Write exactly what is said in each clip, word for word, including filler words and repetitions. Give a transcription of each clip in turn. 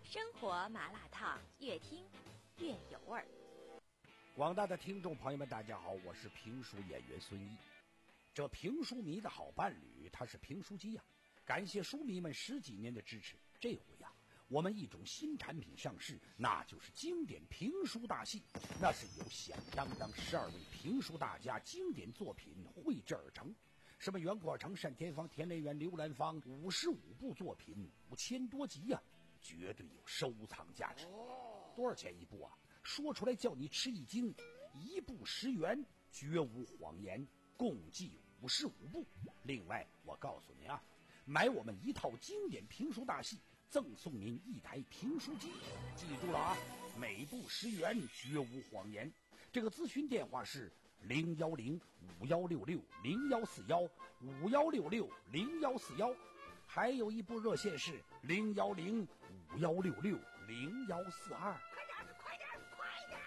生活麻辣烫，越听越有味儿。 广大的听众朋友们，大家好，我是评书演员孙一。这评书迷的好伴侣，他是评书机呀、啊！感谢书迷们十几年的支持。这回呀、啊，我们一种新产品上市，那就是经典评书大戏。那是由响当当十二位评书大家经典作品绘制而成。什么袁阔成、单田芳、田连元、刘兰芳，五十五部作品，五千多集呀、啊，绝对有收藏价值。多少钱一部啊？说出来叫你吃一惊，一部十元，绝无谎言，共计五十五部。另外，我告诉你啊，买我们一套经典评书大戏，赠送您一台评书机。记住了啊，每部十元，绝无谎言。这个咨询电话是零幺零五幺六六零幺四幺五幺六六零幺四幺，还有一部热线是零幺零五幺六六零幺四二。 快点，快点，快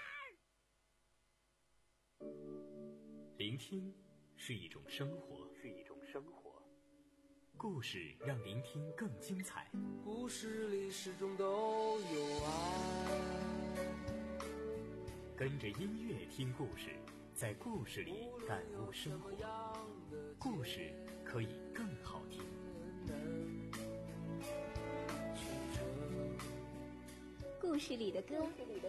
点！ 聆听是一种生活，是一种生活。故事让聆听更精彩。 故事里始终都有爱。 跟着音乐听故事，在故事里感悟生活。故事可以更好听。 故事里的歌。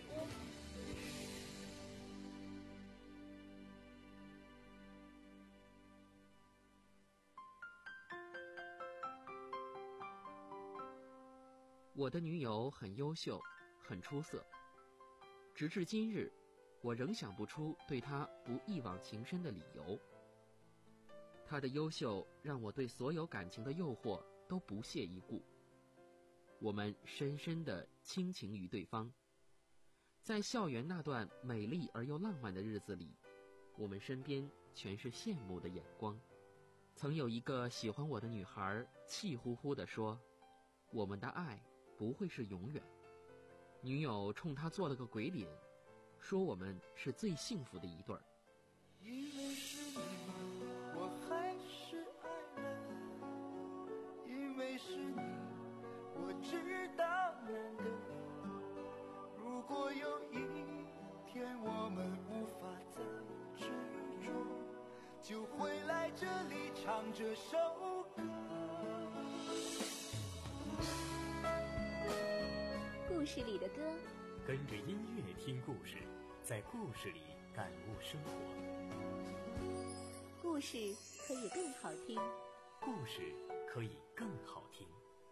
我的女友很优秀，很出色。直至今日，我仍想不出对她不一往情深的理由。她的优秀让我对所有感情的诱惑都不屑一顾。我们深深地倾情于对方。在校园那段美丽而又浪漫的日子里，我们身边全是羡慕的眼光。曾有一个喜欢我的女孩气呼呼地说，我们的爱不会是永远。女友冲他做了个鬼脸，说我们是最幸福的一对儿。 因为是你，我还是爱人，因为是你，我知道难得。如果有一天我们无法再执着，就会来这里唱这首歌。 故事里的歌， 跟着音乐听故事，在故事里感悟生活。 故事可以更好听。 故事可以更好听。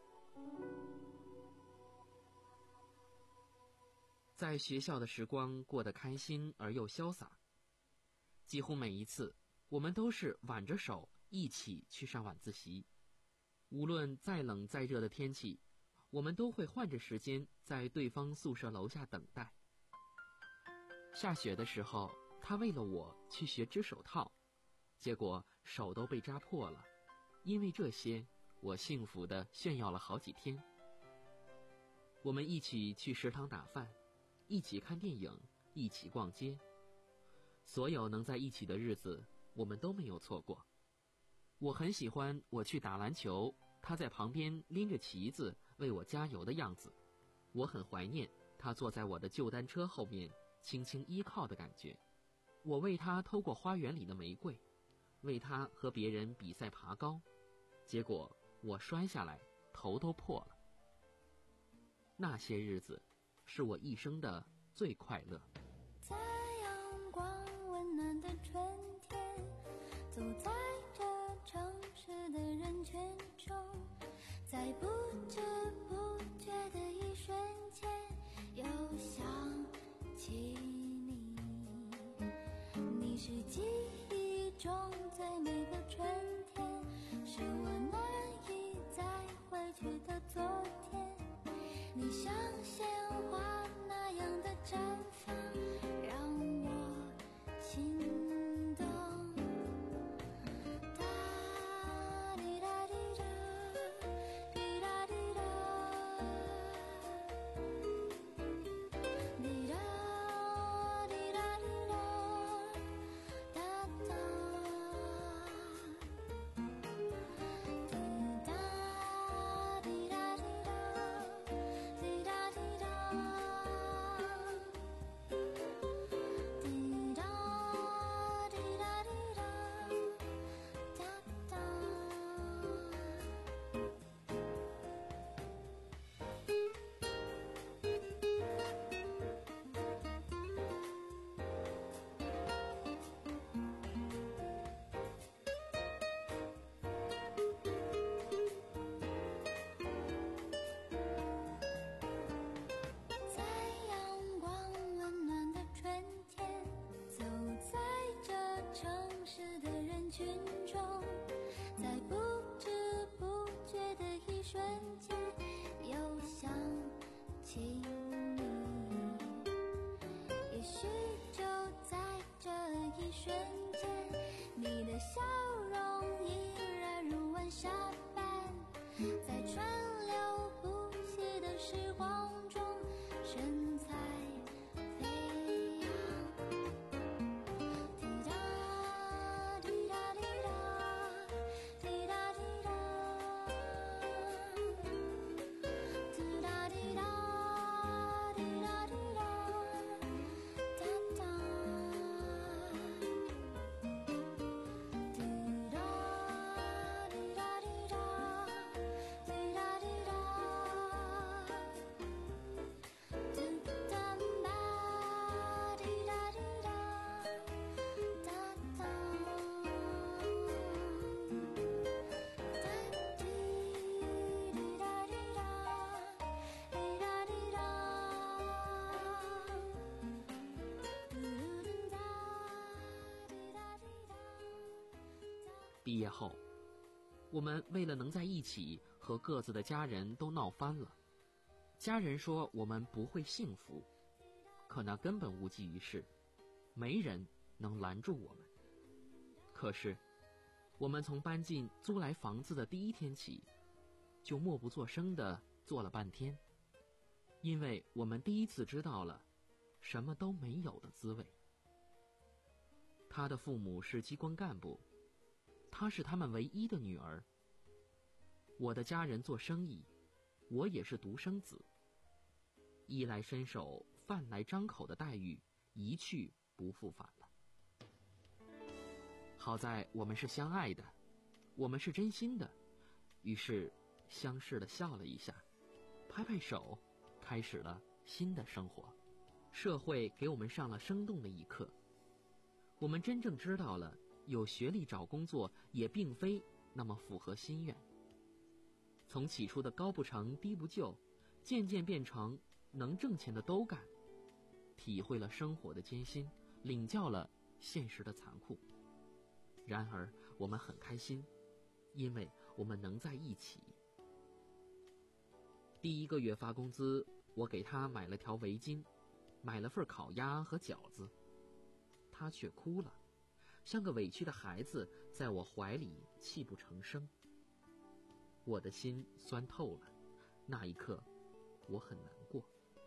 在学校的时光过得开心而又潇洒，几乎每一次我们都是挽着手一起去上晚自习。无论再冷再热的天气，我们都会换着时间在对方宿舍楼下等待。下雪的时候，他为了我去学织手套，结果手都被扎破了。因为这些，我幸福地炫耀了好几天。我们一起去食堂打饭，一起看电影，一起逛街。所有能在一起的日子，我们都没有错过。我很喜欢我去打篮球，他在旁边拎着旗子为我加油的样子。我很怀念他坐在我的旧单车后面轻轻依靠的感觉。我为他偷过花园里的玫瑰，为他和别人比赛爬高，结果我摔下来头都破了。那些日子是我一生的最快乐。 在阳光温暖的春天，走在这城市的人群中，在不知不觉的一瞬间又想起你。你是记忆中最美的春天，是我难以再回去的昨天。你像鲜花那样的绽放，让我心动。哒滴答滴答，滴答滴答，滴答滴答滴答，哒哒。 许就在这一瞬间，你的笑容依然如晚霞般，在川流不息的时光中神采飞扬。滴答滴答滴答滴答滴答，滴答滴答滴答滴答，哒哒。滴答滴答滴答滴答滴答，嘟哒吧滴答滴答，哒哒。哒滴滴答滴答滴答滴答，嘟嘟哒滴答滴答。 毕业后，我们为了能在一起，和各自的家人都闹翻了。家人说我们不会幸福，可那根本无济于事，没人能拦住我们。可是，我们从搬进租来房子的第一天起，就默不作声地坐了半天，因为我们第一次知道了什么都没有的滋味。他的父母是机关干部，她是他们唯一的女儿。我的家人做生意，我也是独生子。衣来伸手，饭来张口的待遇一去不复返了。好在我们是相爱的，我们是真心的，于是相视地笑了一下，拍拍手，开始了新的生活。社会给我们上了生动的一课，我们真正知道了有学历找工作也并非那么符合心愿。从起初的高不成低不就，渐渐变成能挣钱的都干，体会了生活的艰辛，领教了现实的残酷。然而我们很开心，因为我们能在一起。第一个月发工资，我给他买了条围巾，买了份烤鸭和饺子，他却哭了，像个委屈的孩子，在我怀里泣不成声。我的心酸透了，那一刻我很难过。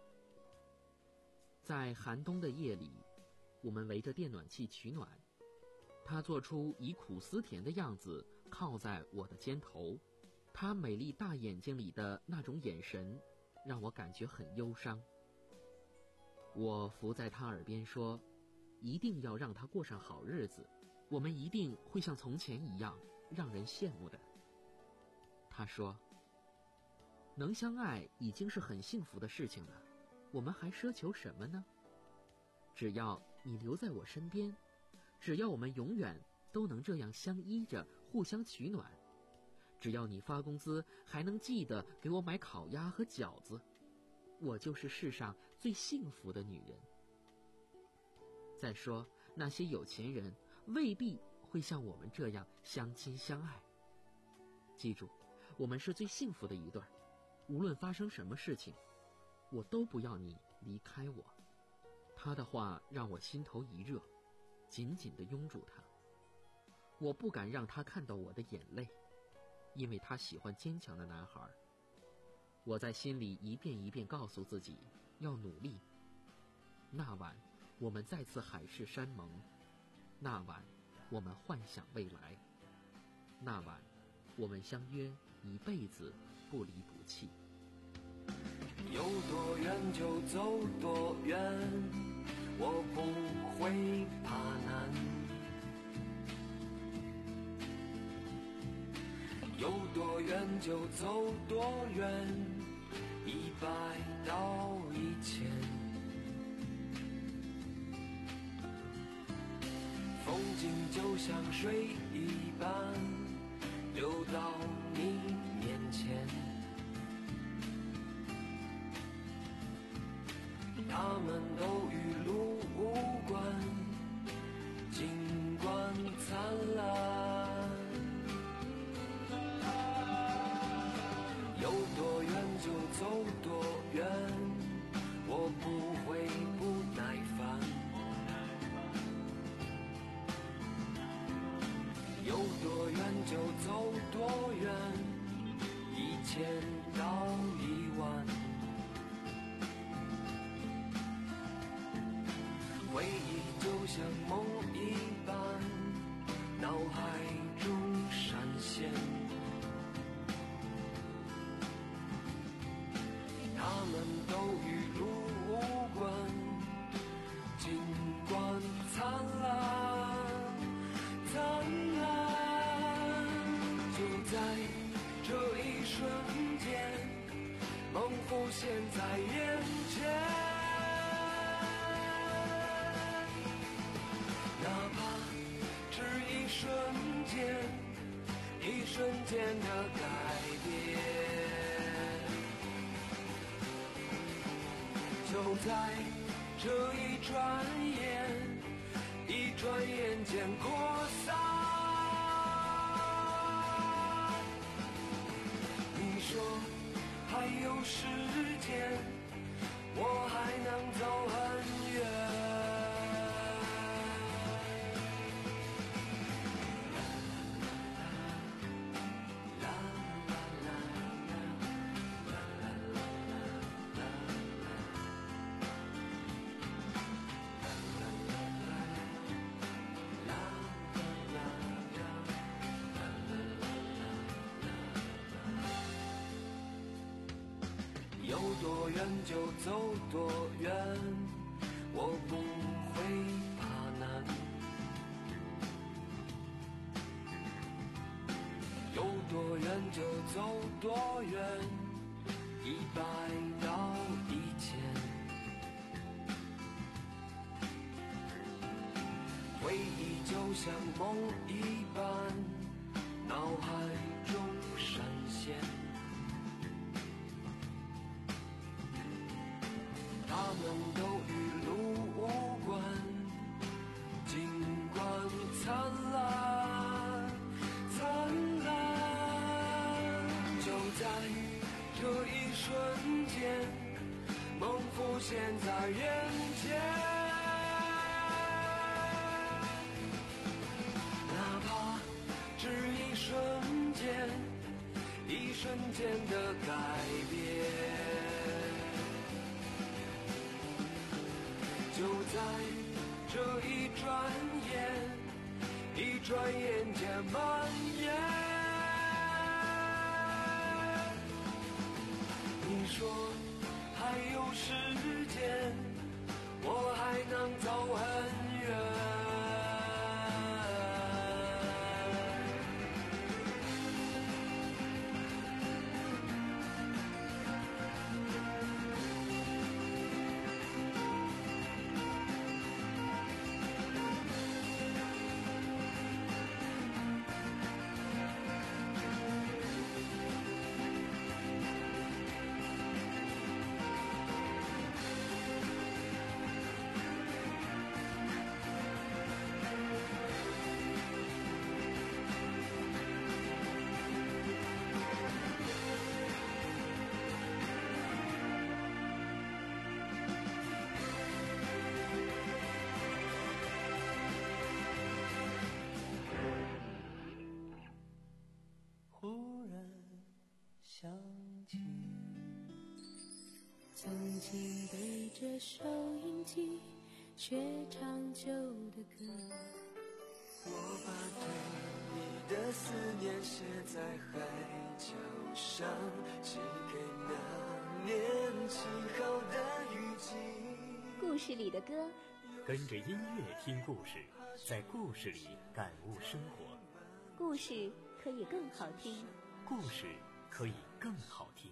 在寒冬的夜里，我们围着电暖气取暖，他做出以苦思甜的样子，靠在我的肩头，他美丽大眼睛里的那种眼神让我感觉很忧伤。我伏在他耳边说，一定要让他过上好日子，我们一定会像从前一样让人羡慕的。他说，能相爱已经是很幸福的事情了，我们还奢求什么呢？只要你留在我身边，只要我们永远都能这样相依着，互相取暖，只要你发工资还能记得给我买烤鸭和饺子，我就是世上最幸福的女人。再说，那些有钱人未必会像我们这样相亲相爱。记住，我们是最幸福的一对儿，无论发生什么事情，我都不要你离开我。他的话让我心头一热，紧紧地拥住他。我不敢让他看到我的眼泪，因为他喜欢坚强的男孩。我在心里一遍一遍告诉自己要努力。那晚我们再次海誓山盟，那晚我们幻想未来，那晚我们相约一辈子不离不弃。 有多远就走多远，我不会怕难。有多远就走多远，一百到一千。风景就像水一般，流到你面前。他们都与路无关，尽管灿烂。有多远就走多远，我不会不耐烦。 就走多远，一千到一万，回忆就像梦一般，脑海中闪现。他们都与路无关，尽管灿烂，灿烂。就在这一瞬间，梦浮现在眼前。哪怕只一瞬间，一瞬间的改变。就在这一转眼，一转眼间扩散。你说还有时间，我还能走很远。有多远就走多远，我不会怕难。有多远就走多远，一百到一千。回忆就像梦一般，脑海中闪现。他们都与路无关，尽管灿烂，灿烂。就在这一瞬间，梦浮现在眼前。哪怕只一瞬间，一瞬间的改变。就在这一转眼，一转眼间蔓延。你说还有时间，我还能走很远。 曾经对着收音机学唱旧的歌， 我把对你的思念写在海角上，写给那年起好的雨季。 故事里的歌， 跟着音乐听故事，在故事里感悟生活。 故事可以更好听， 故事可以更好听。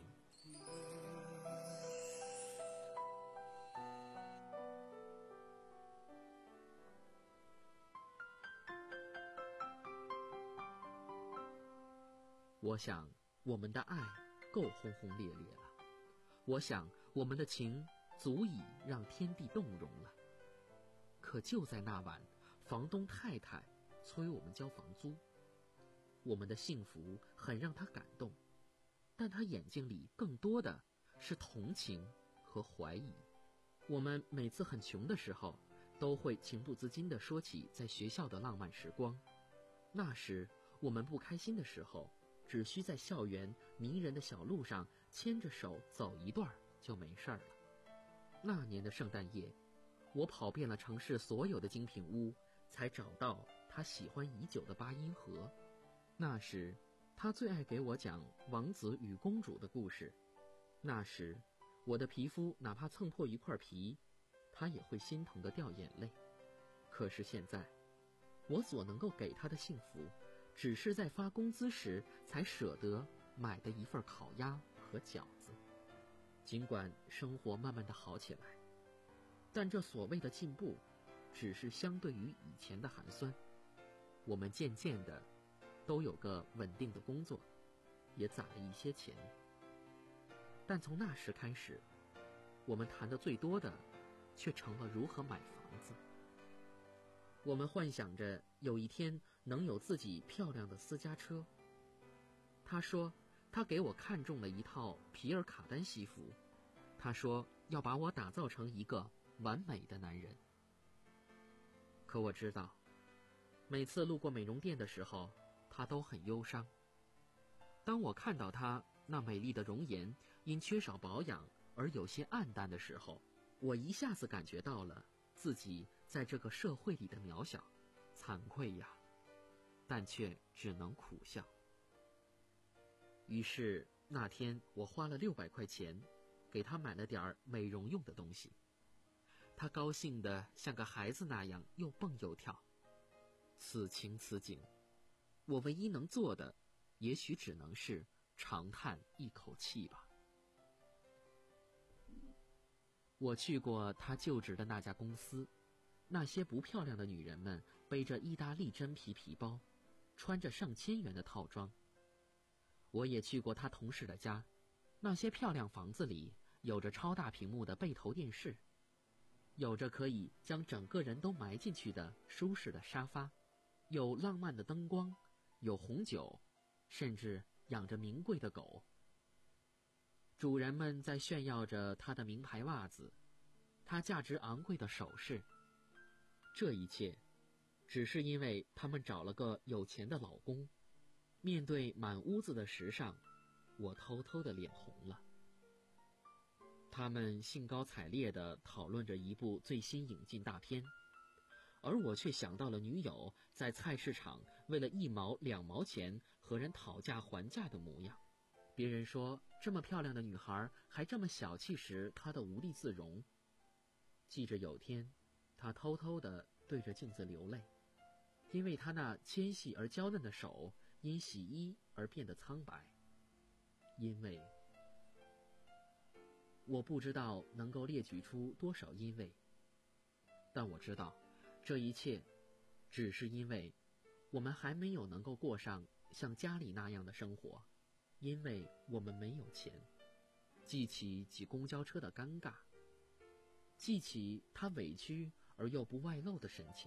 我想我们的爱够轰轰烈烈了，我想我们的情足以让天地动容了。可就在那晚，房东太太催我们交房租。我们的幸福很让他感动，但他眼睛里更多的是同情和怀疑。我们每次很穷的时候，都会情不自禁地说起在学校的浪漫时光。那时我们不开心的时候，只需在校园迷人的小路上牵着手走一段就没事儿了。那年的圣诞夜，我跑遍了城市所有的精品屋，才找到他喜欢已久的八音盒。那时他最爱给我讲王子与公主的故事。那时我的皮肤哪怕蹭破一块皮，他也会心疼地掉眼泪。可是现在，我所能够给他的幸福，只是在发工资时才舍得买的一份烤鸭和饺子。尽管生活慢慢的好起来，但这所谓的进步，只是相对于以前的寒酸。我们渐渐的都有个稳定的工作，也攒了一些钱。但从那时开始，我们谈的最多的，却成了如何买房子。我们幻想着有一天能有自己漂亮的私家车。他说他给我看中了一套皮尔卡丹西服，他说要把我打造成一个完美的男人。可我知道，每次路过美容店的时候，他都很忧伤。当我看到他那美丽的容颜因缺少保养而有些暗淡的时候，我一下子感觉到了自己在这个社会里的渺小，惭愧呀，但却只能苦笑。于是那天我花了六百块钱，给他买了点美容用的东西。他高兴得像个孩子那样又蹦又跳。此情此景，我唯一能做的，也许只能是长叹一口气吧。我去过他就职的那家公司，那些不漂亮的女人们背着意大利真皮皮包，穿着上千元的套装。我也去过他同事的家，那些漂亮房子里有着超大屏幕的背投电视，有着可以将整个人都埋进去的舒适的沙发，有浪漫的灯光，有红酒，甚至养着名贵的狗。主人们在炫耀着他的名牌袜子，他价值昂贵的首饰。这一切只是因为他们找了个有钱的老公。面对满屋子的时尚，我偷偷的脸红了。他们兴高采烈地讨论着一部最新引进大片，而我却想到了女友在菜市场为了一毛两毛钱和人讨价还价的模样。别人说这么漂亮的女孩还这么小气时，她的无地自容。记着有天，她偷偷地对着镜子流泪，因为她那纤细而娇嫩的手因洗衣而变得苍白。因为我不知道能够列举出多少因为，但我知道这一切只是因为我们还没有能够过上像家里那样的生活，因为我们没有钱。记起挤公交车的尴尬，记起他委屈而又不外露的神情。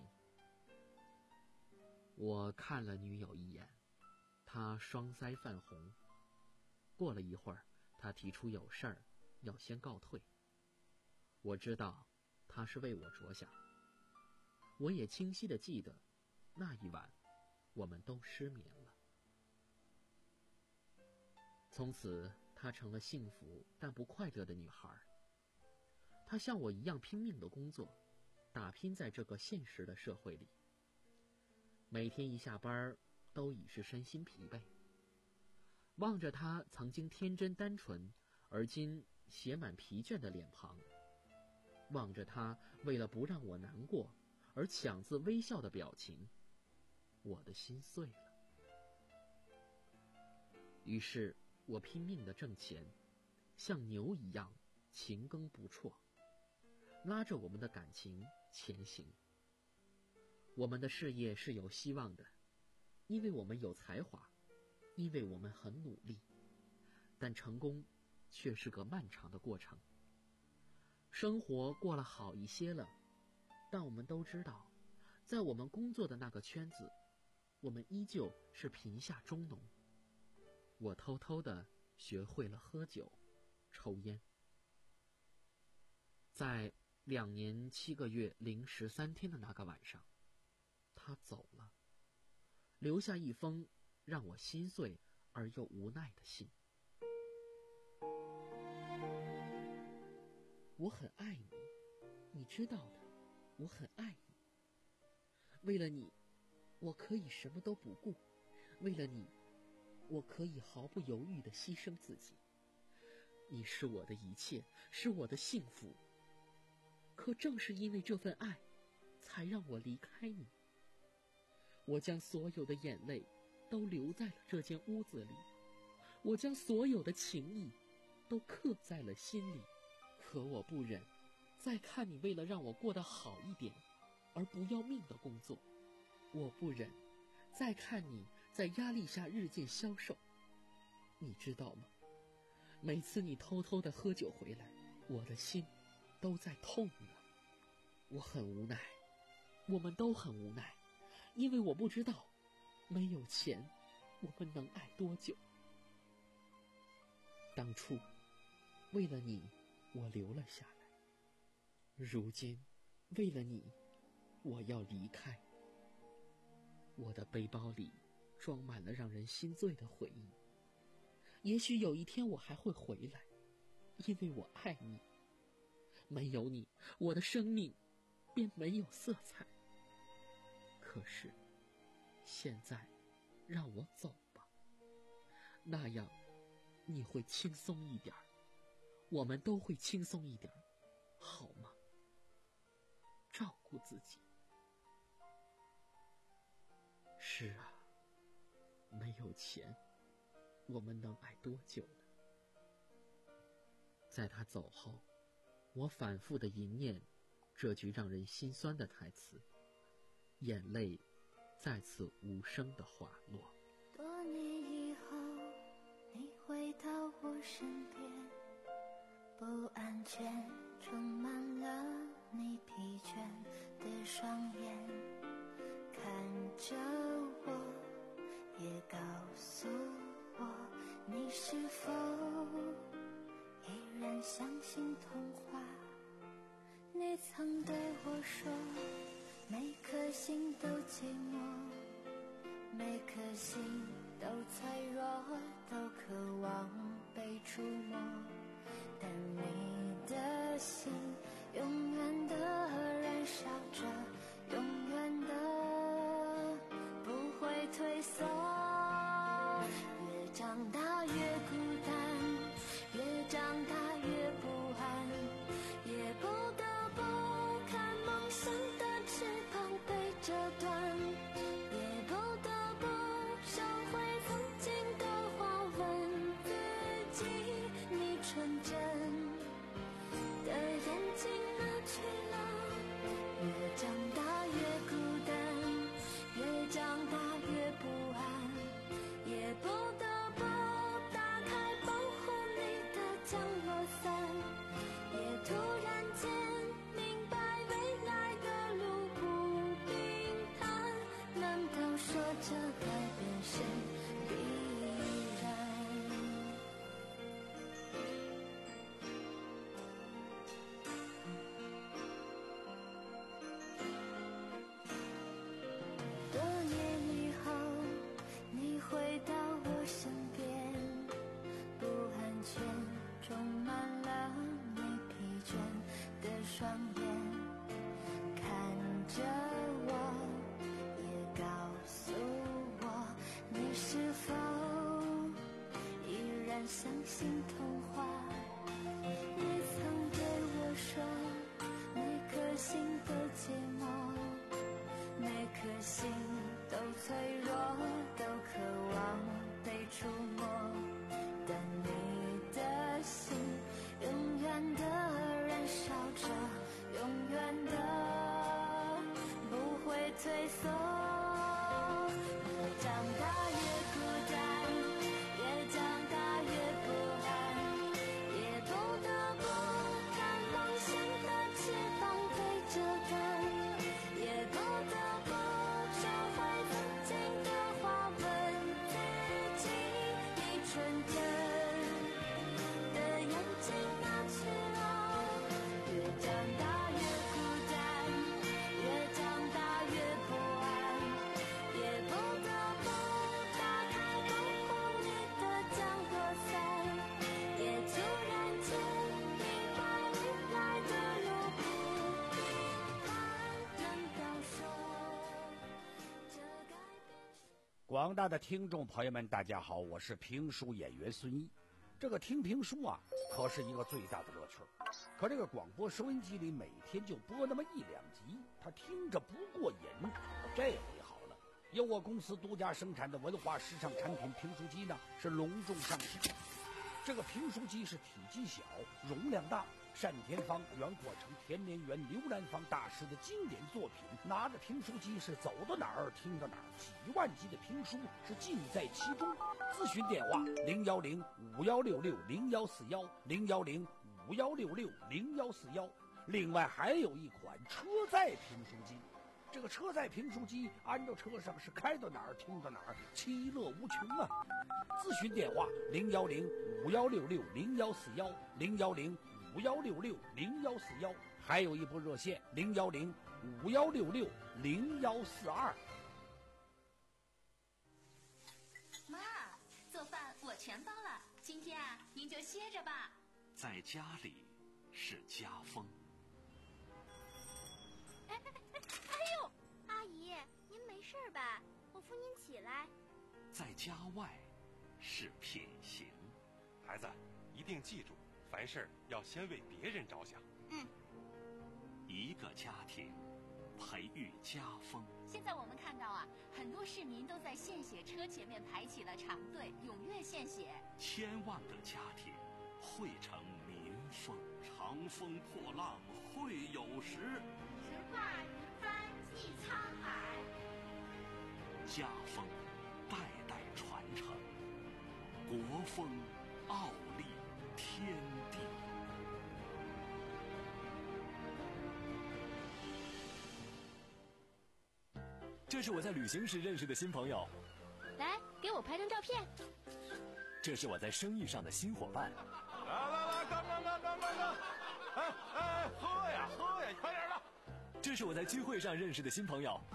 我看了女友一眼，她双腮泛红。过了一会儿，她提出有事儿要先告退。我知道她是为我着想。我也清晰地记得那一晚我们都失眠了。从此她成了幸福但不快乐的女孩。她像我一样拼命的工作，打拼在这个现实的社会里。每天一下班都已是身心疲惫。望着她曾经天真单纯而今写满疲倦的脸庞，望着她为了不让我难过而强自微笑的表情，我的心碎了。于是我拼命地挣钱，像牛一样勤耕不辍，拉着我们的感情前行。我们的事业是有希望的，因为我们有才华，因为我们很努力，但成功却是个漫长的过程。生活过了好一些了，但我们都知道，在我们工作的那个圈子，我们依旧是贫下中农。我偷偷地学会了喝酒、抽烟。在两年七个月零十三天的那个晚上，他走了，留下一封让我心碎而又无奈的信。我很爱你，你知道的，我很爱你。为了你，我可以什么都不顾，为了你，我可以毫不犹豫地牺牲自己。你是我的一切，是我的幸福。可正是因为这份爱，才让我离开你。我将所有的眼泪都留在了这间屋子里，我将所有的情谊都刻在了心里。可我不忍再看你为了让我过得好一点而不要命的工作，我不忍再看你在压力下日渐消瘦。你知道吗？每次你偷偷的喝酒回来，我的心都在痛呢。我很无奈，我们都很无奈，因为我不知道没有钱我们能爱多久。当初为了你我留了下来，如今为了你我要离开。我的背包里装满了让人心醉的回忆，也许有一天我还会回来，因为我爱你。没有你，我的生命便没有色彩。可是现在让我走吧，那样你会轻松一点，我们都会轻松一点，好吗？照顾自己。是啊，没有钱我们能爱多久呢？在他走后，我反复地吟念这句让人心酸的台词，眼泪再次无声地滑落。 多年以后，你回到我身边，不安全充满了你疲倦的双眼，看着我，也告诉我，你是否依然相信童话？你曾对我说，每颗心都寂寞，每颗心都脆弱，都渴望被触摸，但你的心永远的燃烧着，永远的不会退缩。越长大越孤单，越长大越不安，也不得不看梦想的翅膀被折断，也不得不收回曾经的话，问自己，你纯真广大的听众朋友们，大家好，我是评书演员孙一。这个听评书啊，可是一个最大的乐趣。可这个广播收音机里每天就播那么一两集，他听着不过瘾。这回好了，由我公司独家生产的文化时尚产品评书机呢，是隆重上市。这个评书机是体积小，容量大，单田芳、袁阔成、田连元、刘兰芳大师的经典作品。拿着评书机是走到哪儿听到哪儿，几万集的评书是尽在其中。咨询电话零幺零五幺六六零幺四幺零幺零五幺六六零幺四幺。另外还有一款车载评书机。这个车载评书机安到车上是开到哪儿听到哪儿，其乐无穷啊！咨询电话零幺零五幺六六零幺四幺零幺零五幺六六零幺四幺，还有一部热线零幺零五幺六六零幺四二。 妈，做饭我全包了，今天啊您就歇着吧。 在家里是家风。 哎哎哎哎呦，阿姨，您没事吧？我扶您起来。 在家外是品行。 孩子，一定记住，凡事要先为别人着想。 嗯。 一个家庭培育家风。 现在我们看到啊，很多市民都在献血车前面排起了长队，踊跃献血。 千万个家庭汇成民风。长风破浪会有时， 直挂云帆济沧海。 家风代代传承，国风傲立天地。 这是我在旅行时认识的新朋友， 来给我拍张照片。 这是我在生意上的新伙伴。 来来来，干干干干干干！哎哎，喝呀喝呀，快点的！ 这是我在聚会上认识的新朋友。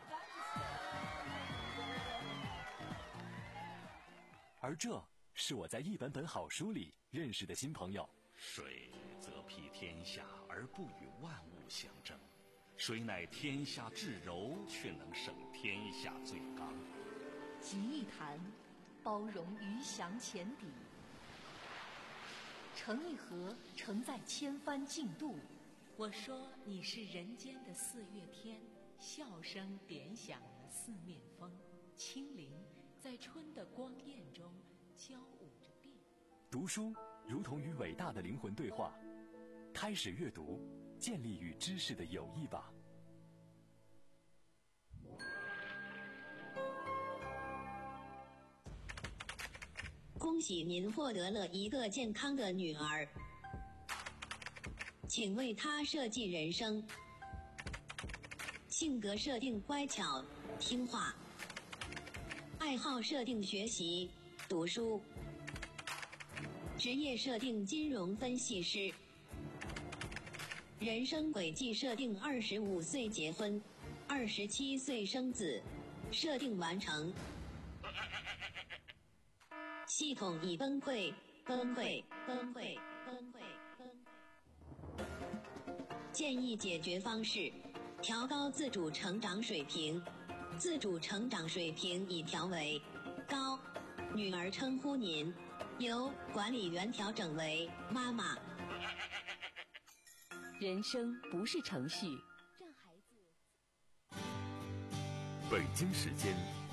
而这是我在一本本好书里认识的新朋友。 水则披天下而不与万物相争，谁乃天下至柔，却能胜天下最刚。 集一谈，包容鱼翔浅底；成一河，承载千帆竞渡。我说你是人间的四月天，笑声点响了四面风，清灵在春的光艳中交舞着变。 读书如同与伟大的灵魂对话，开始阅读，建立与知识的友谊吧。 恭喜您获得了一个健康的女儿，请为她设计人生。性格设定乖巧听话，爱好设定学习读书，职业设定金融分析师，人生轨迹设定二十五岁结婚，二十七岁生子，设定完成。系统已崩溃，崩溃，崩溃，崩溃，崩溃。建议解决方式：调高自主成长水平。自主成长水平已调为高，女儿称呼您，由管理员调整为妈妈。 人生不是程序， 北京时间